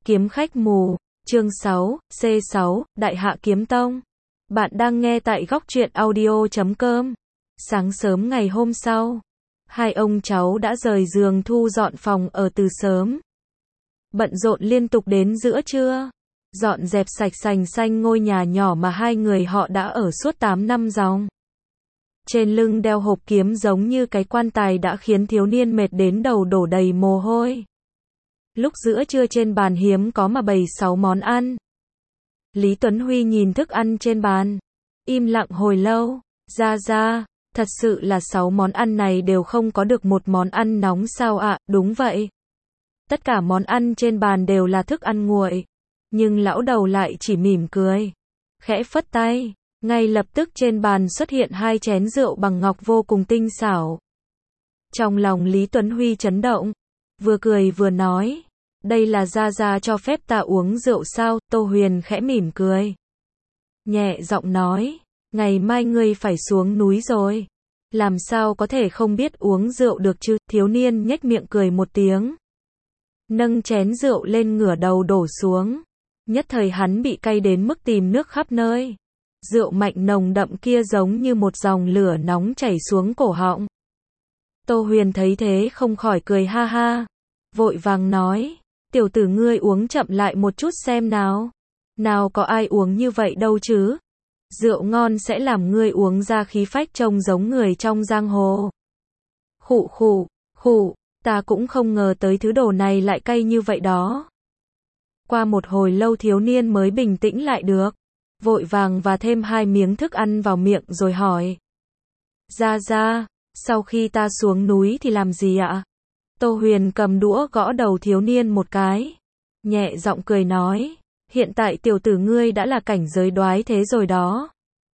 Kiếm khách mù, chương 6, C6, Đại Hạ Kiếm Tông. Bạn đang nghe tại góc truyện audio.com. Sáng sớm ngày hôm sau, hai ông cháu đã rời giường thu dọn phòng ở từ sớm. Bận rộn liên tục đến giữa trưa, dọn dẹp sạch sành xanh ngôi nhà nhỏ mà hai người họ đã ở suốt 8 năm dòng. Trên lưng đeo hộp kiếm giống như cái quan tài đã khiến thiếu niên mệt đến đầu đổ đầy mồ hôi. Lúc giữa trưa trên bàn hiếm có mà bày 6 món ăn. Lý Tuấn Huy nhìn thức ăn trên bàn, im lặng hồi lâu. Ra, thật sự là 6 món ăn này đều không có được một món ăn nóng sao ạ? Đúng vậy. Tất cả món ăn trên bàn đều là thức ăn nguội. Nhưng lão đầu lại chỉ mỉm cười, khẽ phất tay. Ngay lập tức trên bàn xuất hiện 2 chén rượu bằng ngọc vô cùng tinh xảo. Trong lòng Lý Tuấn Huy chấn động, vừa cười vừa nói, đây là Gia cho phép ta uống rượu sao? Tô Huyền khẽ mỉm cười, nhẹ giọng nói, ngày mai ngươi phải xuống núi rồi, làm sao có thể không biết uống rượu được chứ? Thiếu niên nhếch miệng cười một tiếng, nâng chén rượu lên ngửa đầu đổ xuống. Nhất thời hắn bị cay đến mức tìm nước khắp nơi. Rượu mạnh nồng đậm kia giống như một dòng lửa nóng chảy xuống cổ họng. Tô Huyền thấy thế không khỏi cười ha ha, vội vàng nói, tiểu tử ngươi uống chậm lại một chút xem nào. Nào có ai uống như vậy đâu chứ. Rượu ngon sẽ làm ngươi uống ra khí phách trông giống người trong giang hồ. Khụ, ta cũng không ngờ tới thứ đồ này lại cay như vậy đó. Qua một hồi lâu thiếu niên mới bình tĩnh lại được, vội vàng và thêm 2 miếng thức ăn vào miệng rồi hỏi, Ra, sau khi ta xuống núi thì làm gì ạ? Tô Huyền cầm đũa gõ đầu thiếu niên một cái, nhẹ giọng cười nói, hiện tại tiểu tử ngươi đã là cảnh giới đoái thế rồi đó.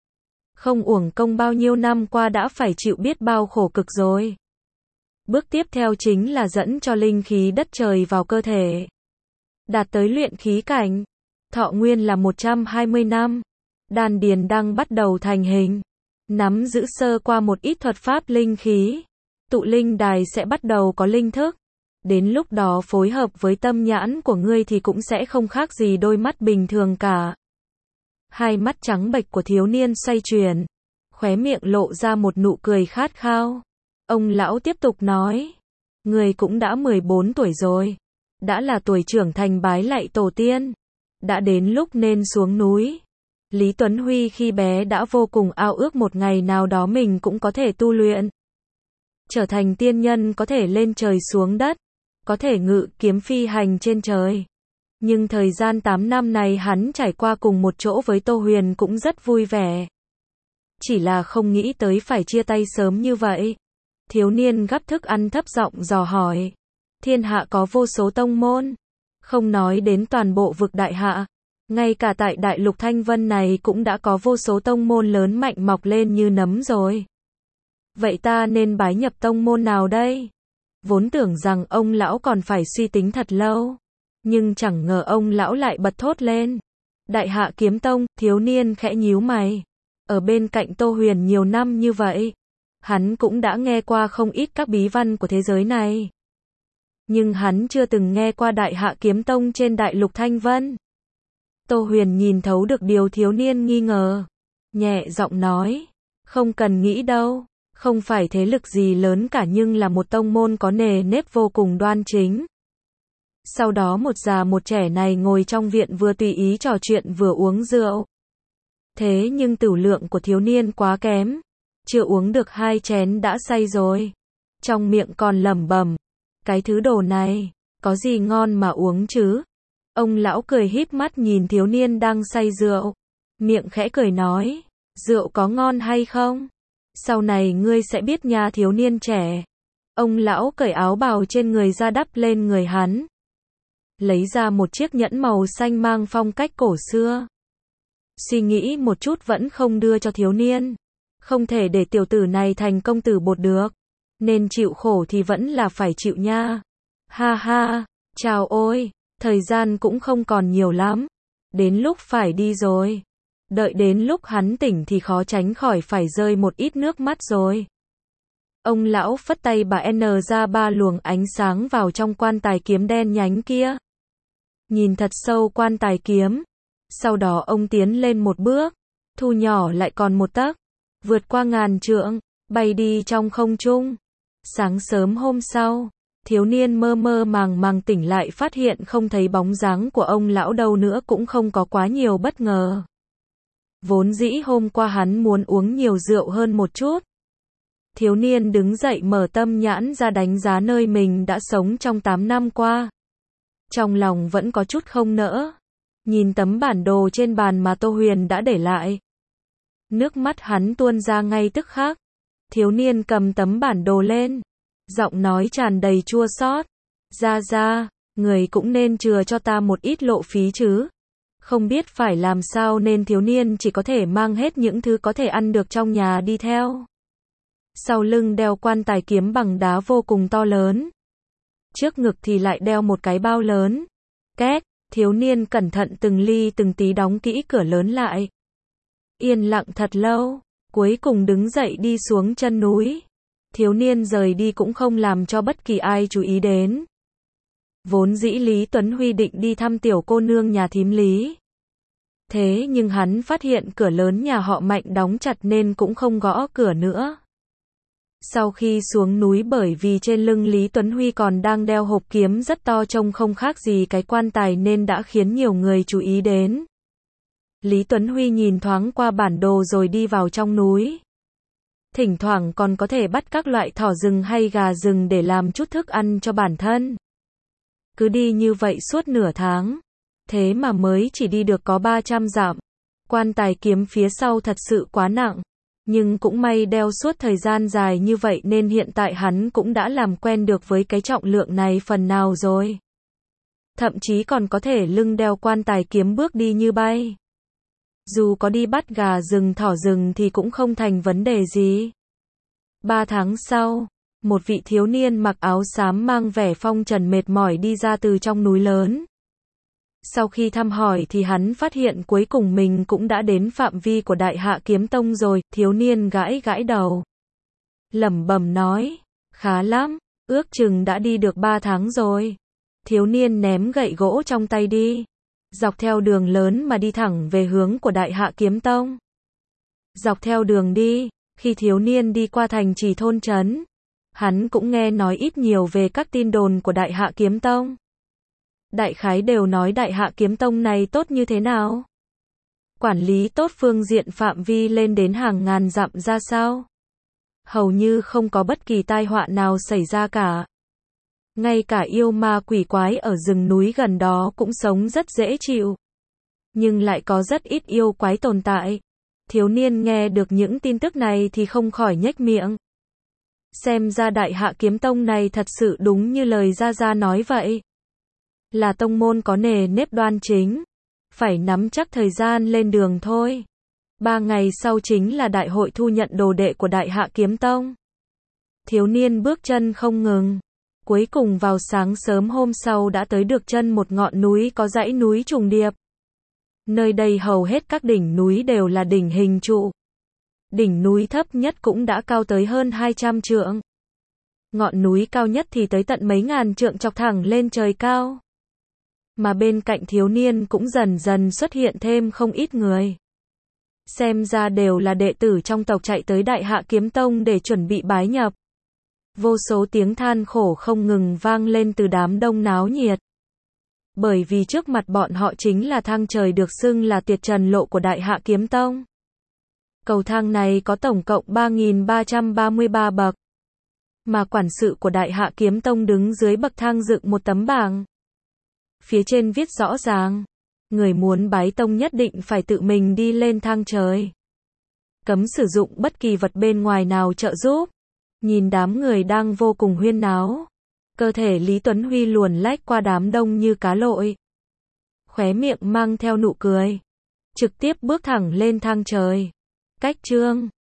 Không uổng công bao nhiêu năm qua đã phải chịu biết bao khổ cực rồi. Bước tiếp theo chính là dẫn cho linh khí đất trời vào cơ thể, đạt tới luyện khí cảnh. Thọ nguyên là 120 năm. Đan điền đang bắt đầu thành hình. Nắm giữ sơ qua một ít thuật pháp linh khí. Tụ linh đài sẽ bắt đầu có linh thức. Đến lúc đó phối hợp với tâm nhãn của ngươi thì cũng sẽ không khác gì đôi mắt bình thường cả. Hai mắt trắng bệch của thiếu niên xoay chuyển, khóe miệng lộ ra một nụ cười khát khao. Ông lão tiếp tục nói, ngươi cũng đã 14 tuổi rồi, đã là tuổi trưởng thành bái lạy tổ tiên, đã đến lúc nên xuống núi. Lý Tuấn Huy khi bé đã vô cùng ao ước một ngày nào đó mình cũng có thể tu luyện, trở thành tiên nhân, có thể lên trời xuống đất, có thể ngự kiếm phi hành trên trời. Nhưng thời gian 8 năm này hắn trải qua cùng một chỗ với Tô Huyền cũng rất vui vẻ. Chỉ là không nghĩ tới phải chia tay sớm như vậy. Thiếu niên gắp thức ăn thấp giọng dò hỏi, thiên hạ có vô số tông môn, không nói đến toàn bộ vực Đại Hạ, ngay cả tại đại lục Thanh Vân này cũng đã có vô số tông môn lớn mạnh mọc lên như nấm rồi. Vậy ta nên bái nhập tông môn nào đây? Vốn tưởng rằng ông lão còn phải suy tính thật lâu, nhưng chẳng ngờ ông lão lại bật thốt lên, Đại Hạ Kiếm Tông. Thiếu niên khẽ nhíu mày, ở bên cạnh Tô Huyền nhiều năm như vậy, hắn cũng đã nghe qua không ít các bí văn của thế giới này. Nhưng hắn chưa từng nghe qua Đại Hạ Kiếm Tông trên đại lục Thanh Vân. Tô Huyền nhìn thấu được điều thiếu niên nghi ngờ, nhẹ giọng nói, không cần nghĩ đâu, không phải thế lực gì lớn cả nhưng là một tông môn có nề nếp vô cùng đoan chính. Sau đó một già một trẻ này ngồi trong viện vừa tùy ý trò chuyện vừa uống rượu. Thế nhưng tửu lượng của thiếu niên quá kém, chưa uống được 2 chén đã say rồi, trong miệng còn lẩm bẩm, cái thứ đồ này, có gì ngon mà uống chứ? Ông lão cười híp mắt nhìn thiếu niên đang say rượu, miệng khẽ cười nói, rượu có ngon hay không? Sau này ngươi sẽ biết nha. Thiếu niên trẻ. Ông lão cởi áo bào trên người ra đắp lên người hắn, lấy ra một chiếc nhẫn màu xanh mang phong cách cổ xưa. Suy nghĩ một chút vẫn không đưa cho thiếu niên. Không thể để tiểu tử này thành công tử bột được, nên chịu khổ thì vẫn là phải chịu nha. Ha, chào ôi, thời gian cũng không còn nhiều lắm, đến lúc phải đi rồi. Đợi đến lúc hắn tỉnh thì khó tránh khỏi phải rơi một ít nước mắt rồi. Ông lão phất tay bà N ra 3 luồng ánh sáng vào trong quan tài kiếm đen nhánh kia. nhìn thật sâu quan tài kiếm. Sau đó ông tiến lên một bước, thu nhỏ lại còn một tấc, vượt qua ngàn trượng, bay đi trong không trung. Sáng sớm hôm sau, thiếu niên mơ mơ màng màng tỉnh lại phát hiện không thấy bóng dáng của ông lão đâu nữa, cũng không có quá nhiều bất ngờ. Vốn dĩ hôm qua hắn muốn uống nhiều rượu hơn một chút. Thiếu niên đứng dậy mở tâm nhãn ra đánh giá nơi mình đã sống trong 8 năm qua. Trong lòng vẫn có chút không nỡ. Nhìn tấm bản đồ trên bàn mà Tô Huyền đã để lại. Nước mắt hắn tuôn ra ngay tức khắc. Thiếu niên cầm tấm bản đồ lên. Giọng nói tràn đầy chua xót. Ra, người cũng nên chừa cho ta một ít lộ phí chứ. Không biết phải làm sao nên thiếu niên chỉ có thể mang hết những thứ có thể ăn được trong nhà đi theo. Sau lưng đeo quan tài kiếm bằng đá vô cùng to lớn. Trước ngực thì lại đeo một cái bao lớn. Két, thiếu niên cẩn thận từng ly từng tí đóng kỹ cửa lớn lại. Yên lặng thật lâu, cuối cùng đứng dậy đi xuống chân núi. Thiếu niên rời đi cũng không làm cho bất kỳ ai chú ý đến. Vốn dĩ Lý Tuấn Huy định đi thăm tiểu cô nương nhà thím Lý. Thế nhưng hắn phát hiện cửa lớn nhà họ Mạnh đóng chặt nên cũng không gõ cửa nữa. Sau khi xuống núi, bởi vì trên lưng Lý Tuấn Huy còn đang đeo hộp kiếm rất to trông không khác gì cái quan tài nên đã khiến nhiều người chú ý đến. Lý Tuấn Huy nhìn thoáng qua bản đồ rồi đi vào trong núi. Thỉnh thoảng còn có thể bắt các loại thỏ rừng hay gà rừng để làm chút thức ăn cho bản thân. Cứ đi như vậy suốt nửa tháng. Thế mà mới chỉ đi được có 300 dặm. Quan tài kiếm phía sau thật sự quá nặng. Nhưng cũng may đeo suốt thời gian dài như vậy nên hiện tại hắn cũng đã làm quen được với cái trọng lượng này phần nào rồi. Thậm chí còn có thể lưng đeo quan tài kiếm bước đi như bay. Dù có đi bắt gà rừng thỏ rừng thì cũng không thành vấn đề gì. 3 tháng sau, một vị thiếu niên mặc áo xám mang vẻ phong trần mệt mỏi đi ra từ trong núi lớn. Sau khi thăm hỏi thì hắn phát hiện cuối cùng mình cũng đã đến phạm vi của Đại Hạ Kiếm Tông rồi. Thiếu niên gãi gãi đầu, lẩm bẩm nói, khá lắm, ước chừng đã đi được 3 tháng rồi. Thiếu niên ném gậy gỗ trong tay đi, dọc theo đường lớn mà đi thẳng về hướng của Đại Hạ Kiếm Tông. Dọc theo đường đi, khi thiếu niên đi qua thành trì thôn trấn, hắn cũng nghe nói ít nhiều về các tin đồn của Đại Hạ Kiếm Tông. Đại khái đều nói Đại Hạ Kiếm Tông này tốt như thế nào? Quản lý tốt phương diện phạm vi lên đến hàng ngàn dặm ra sao? Hầu như không có bất kỳ tai họa nào xảy ra cả. Ngay cả yêu ma quỷ quái ở rừng núi gần đó cũng sống rất dễ chịu. Nhưng lại có rất ít yêu quái tồn tại. Thiếu niên nghe được những tin tức này thì không khỏi nhếch miệng. Xem ra Đại Hạ Kiếm Tông này thật sự đúng như lời Gia Gia nói vậy. Là tông môn có nề nếp đoan chính. Phải nắm chắc thời gian lên đường thôi. 3 ngày sau chính là đại hội thu nhận đồ đệ của Đại Hạ Kiếm Tông. Thiếu niên bước chân không ngừng. Cuối cùng vào sáng sớm hôm sau đã tới được chân một ngọn núi có dãy núi trùng điệp. Nơi đây hầu hết các đỉnh núi đều là đỉnh hình trụ. Đỉnh núi thấp nhất cũng đã cao tới hơn 200 trượng. Ngọn núi cao nhất thì tới tận mấy ngàn trượng chọc thẳng lên trời cao. Mà bên cạnh thiếu niên cũng dần dần xuất hiện thêm không ít người. Xem ra đều là đệ tử trong tộc chạy tới Đại Hạ Kiếm Tông để chuẩn bị bái nhập. Vô số tiếng than khổ không ngừng vang lên từ đám đông náo nhiệt. Bởi vì trước mặt bọn họ chính là thang trời được xưng là tuyệt trần lộ của Đại Hạ Kiếm Tông. Cầu thang này có tổng cộng 3.333 bậc. Mà quản sự của Đại Hạ Kiếm Tông đứng dưới bậc thang dựng một tấm bảng. Phía trên viết rõ ràng, người muốn bái tông nhất định phải tự mình đi lên thang trời. Cấm sử dụng bất kỳ vật bên ngoài nào trợ giúp. Nhìn đám người đang vô cùng huyên náo. Cơ thể Lý Tuấn Huy luồn lách qua đám đông như cá lội. Khóe miệng mang theo nụ cười. Trực tiếp bước thẳng lên thang trời. Cách chương